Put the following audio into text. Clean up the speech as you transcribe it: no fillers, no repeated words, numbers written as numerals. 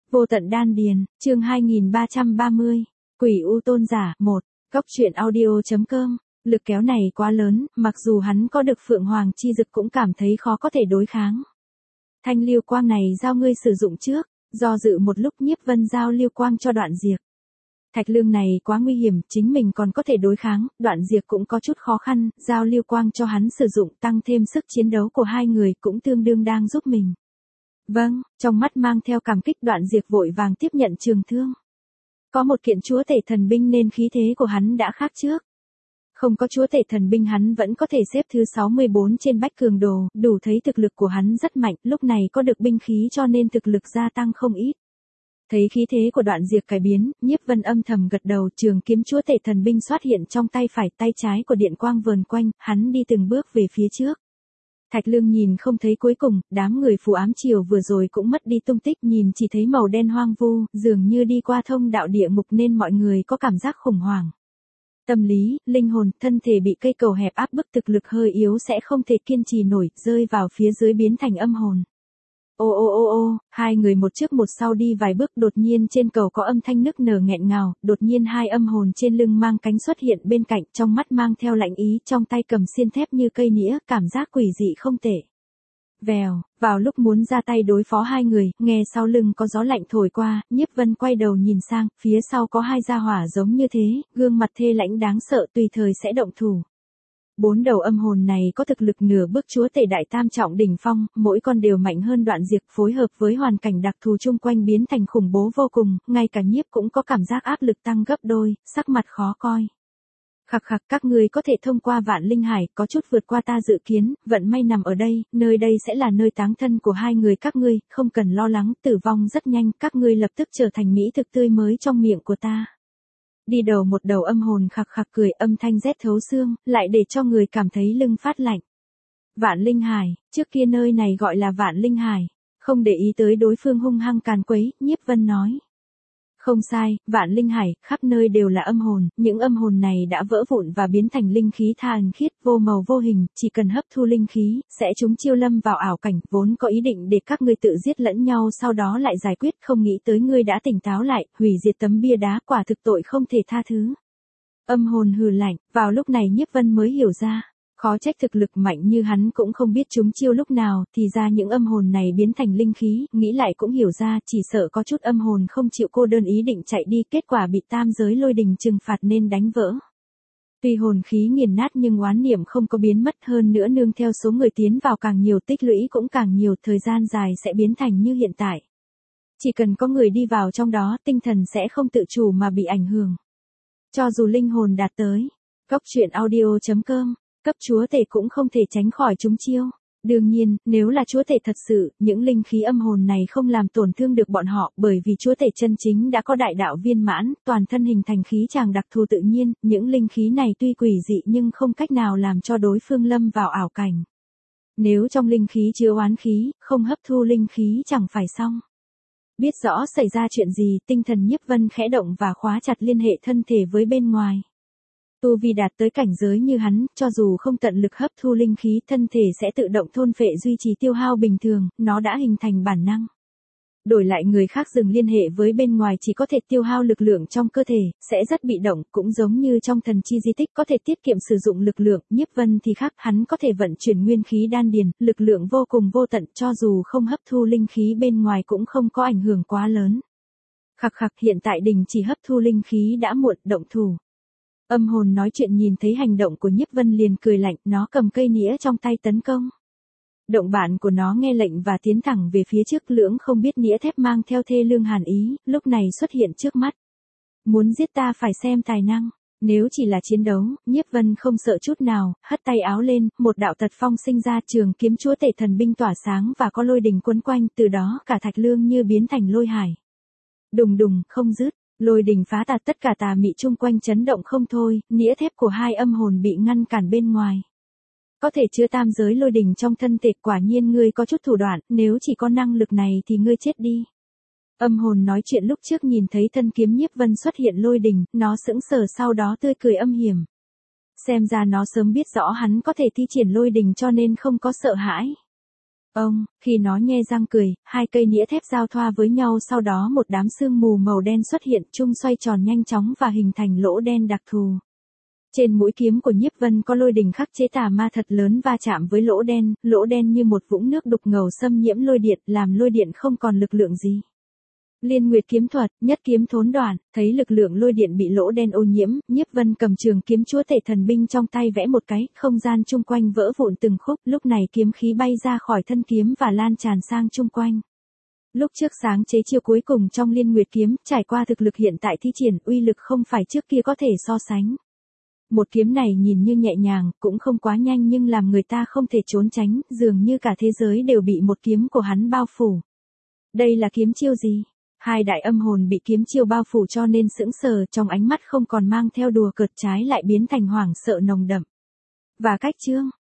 Vô tận đan điền, chương 2330, Quỷ U tôn giả, 1, Cốc truyện audio.com, lực kéo này quá lớn, mặc dù hắn có được Phượng Hoàng chi dực cũng cảm thấy khó có thể đối kháng. Thanh liêu quang này giao ngươi sử dụng trước, do dự một lúc Nhiếp Vân giao liêu quang cho Đoạn Diệp. Thạch lương này quá nguy hiểm, chính mình còn có thể đối kháng, Đoạn Diệp cũng có chút khó khăn, giao liêu quang cho hắn sử dụng tăng thêm sức chiến đấu của hai người cũng tương đương đang giúp mình. Vâng, trong mắt mang theo cảm kích Đoạn Diệp vội vàng tiếp nhận trường thương. Có một kiện chúa tể thần binh nên khí thế của hắn đã khác trước. Không có chúa tể thần binh hắn vẫn có thể xếp thứ 64 trên bách cường đồ, đủ thấy thực lực của hắn rất mạnh, lúc này có được binh khí cho nên thực lực gia tăng không ít. Thấy khí thế của Đoạn Diệp cải biến, Nhiếp Vân âm thầm gật đầu, trường kiếm chúa tể thần binh xuất hiện trong tay phải, tay trái của điện quang vờn quanh, hắn đi từng bước về phía trước. Thạch lương nhìn không thấy cuối cùng, đám người phù ám triều vừa rồi cũng mất đi tung tích, nhìn chỉ thấy màu đen hoang vu, dường như đi qua thông đạo địa ngục nên mọi người có cảm giác khủng hoảng. Tâm lý, linh hồn, thân thể bị cây cầu hẹp áp bức, thực lực hơi yếu sẽ không thể kiên trì nổi, rơi vào phía dưới biến thành âm hồn. Ô ô ô ô, hai người một trước một sau đi vài bước, đột nhiên trên cầu có âm thanh nức nở nghẹn ngào, đột nhiên hai âm hồn trên lưng mang cánh xuất hiện bên cạnh, trong mắt mang theo lạnh ý, trong tay cầm xiên thép như cây nĩa, cảm giác quỷ dị không tệ. Vèo, vào lúc muốn ra tay đối phó hai người, nghe sau lưng có gió lạnh thổi qua, Nhiếp Vân quay đầu nhìn sang, phía sau có hai gia hỏa giống như thế, gương mặt thê lãnh đáng sợ, tùy thời sẽ động thủ. Bốn đầu âm hồn này có thực lực nửa bước chúa tể đại tam trọng đỉnh phong, mỗi con đều mạnh hơn Đoạn Diệp, phối hợp với hoàn cảnh đặc thù chung quanh biến thành khủng bố vô cùng, ngay cả Nhiếp cũng có cảm giác áp lực tăng gấp đôi, sắc mặt khó coi. Khặc khặc, các ngươi có thể thông qua Vạn Linh Hải, có chút vượt qua ta dự kiến, vận may nằm ở đây, nơi đây sẽ là nơi táng thân của hai người các ngươi, không cần lo lắng, tử vong rất nhanh, các ngươi lập tức trở thành mỹ thực tươi mới trong miệng của ta. Đi đầu một đầu âm hồn khặc khặc cười, âm thanh rét thấu xương, lại để cho người cảm thấy lưng phát lạnh. Vạn Linh Hải, trước kia nơi này gọi là Vạn Linh Hải, không để ý tới đối phương hung hăng càn quấy, Nhiếp Vân nói. Không sai, Vạn Linh Hải, khắp nơi đều là âm hồn, những âm hồn này đã vỡ vụn và biến thành linh khí than khiết, vô màu vô hình, chỉ cần hấp thu linh khí, sẽ chúng chiêu lâm vào ảo cảnh, vốn có ý định để các ngươi tự giết lẫn nhau sau đó lại giải quyết, không nghĩ tới ngươi đã tỉnh táo lại, hủy diệt tấm bia đá, quả thực tội không thể tha thứ. Âm hồn hừ lạnh, vào lúc này Nhiếp Vân mới hiểu ra. Khó trách thực lực mạnh như hắn cũng không biết chúng chiêu lúc nào, thì ra những âm hồn này biến thành linh khí, nghĩ lại cũng hiểu ra, chỉ sợ có chút âm hồn không chịu cô đơn ý định chạy đi, kết quả bị tam giới lôi đình trừng phạt nên đánh vỡ. Tuy hồn khí nghiền nát nhưng oán niệm không có biến mất, hơn nữa nương theo số người tiến vào càng nhiều, tích lũy cũng càng nhiều, thời gian dài sẽ biến thành như hiện tại. Chỉ cần có người đi vào trong đó, tinh thần sẽ không tự chủ mà bị ảnh hưởng. Cho dù linh hồn đạt tới, Cốc truyện audio.com, cấp chúa tể cũng không thể tránh khỏi chúng chiêu. Đương nhiên, nếu là chúa tể thật sự, những linh khí âm hồn này không làm tổn thương được bọn họ, bởi vì chúa tể chân chính đã có đại đạo viên mãn, toàn thân hình thành khí tràng đặc thù tự nhiên, những linh khí này tuy quỷ dị nhưng không cách nào làm cho đối phương lâm vào ảo cảnh. Nếu trong linh khí chứa oán khí, không hấp thu linh khí chẳng phải xong. Biết rõ xảy ra chuyện gì, tinh thần Nhiếp Vân khẽ động và khóa chặt liên hệ thân thể với bên ngoài. Tu vi đạt tới cảnh giới như hắn, cho dù không tận lực hấp thu linh khí, thân thể sẽ tự động thôn phệ duy trì tiêu hao bình thường, nó đã hình thành bản năng. Đổi lại người khác dừng liên hệ với bên ngoài chỉ có thể tiêu hao lực lượng trong cơ thể, sẽ rất bị động, cũng giống như trong thần chi di tích có thể tiết kiệm sử dụng lực lượng, Nhiếp Vân thì khác, hắn có thể vận chuyển nguyên khí đan điền, lực lượng vô cùng vô tận, cho dù không hấp thu linh khí bên ngoài cũng không có ảnh hưởng quá lớn. Khặc khặc, hiện tại đình chỉ hấp thu linh khí đã muộn, động thủ. Âm hồn nói chuyện nhìn thấy hành động của Nhiếp Vân liền cười lạnh, nó cầm cây nĩa trong tay tấn công. Động bản của nó nghe lệnh và tiến thẳng về phía trước, lưỡng không biết nĩa thép mang theo thê lương hàn ý, lúc này xuất hiện trước mắt. Muốn giết ta phải xem tài năng, nếu chỉ là chiến đấu, Nhiếp Vân không sợ chút nào, hất tay áo lên, một đạo tật phong sinh ra, trường kiếm chúa tể thần binh tỏa sáng và có lôi đình quấn quanh, từ đó cả thạch lương như biến thành lôi hải. Đùng đùng, không dứt. Lôi đình phá tạt, tất cả tà mị chung quanh chấn động không thôi, nĩa thép của hai âm hồn bị ngăn cản bên ngoài. Có thể chứa tam giới lôi đình trong thân thể, quả nhiên ngươi có chút thủ đoạn, nếu chỉ có năng lực này thì ngươi chết đi. Âm hồn nói chuyện lúc trước nhìn thấy thân kiếm Nhiếp Vân xuất hiện lôi đình, nó sững sờ sau đó tươi cười âm hiểm. Xem ra nó sớm biết rõ hắn có thể thi triển lôi đình cho nên không có sợ hãi. Ông, khi nó nhe răng cười, hai cây nĩa thép giao thoa với nhau, sau đó một đám sương mù màu đen xuất hiện, chung xoay tròn nhanh chóng và hình thành lỗ đen đặc thù. Trên mũi kiếm của Nhiếp Vân có lôi đình khắc chế tà ma thật lớn va chạm với lỗ đen như một vũng nước đục ngầu xâm nhiễm lôi điện, làm lôi điện không còn lực lượng gì. Liên Nguyệt kiếm thuật, nhất kiếm thốn đoạn, thấy lực lượng lôi điện bị lỗ đen ô nhiễm, Nhiếp Vân cầm trường kiếm chúa tể thần binh trong tay vẽ một cái, không gian chung quanh vỡ vụn từng khúc, lúc này kiếm khí bay ra khỏi thân kiếm và lan tràn sang chung quanh. Lúc trước sáng chế chiêu cuối cùng trong Liên Nguyệt kiếm, trải qua thực lực hiện tại thi triển, uy lực không phải trước kia có thể so sánh. Một kiếm này nhìn như nhẹ nhàng, cũng không quá nhanh nhưng làm người ta không thể trốn tránh, dường như cả thế giới đều bị một kiếm của hắn bao phủ. Đây là kiếm chiêu gì? Hai đại âm hồn bị kiếm chiêu bao phủ cho nên sững sờ, trong ánh mắt không còn mang theo đùa cợt, trái lại biến thành hoảng sợ nồng đậm. Và cách chương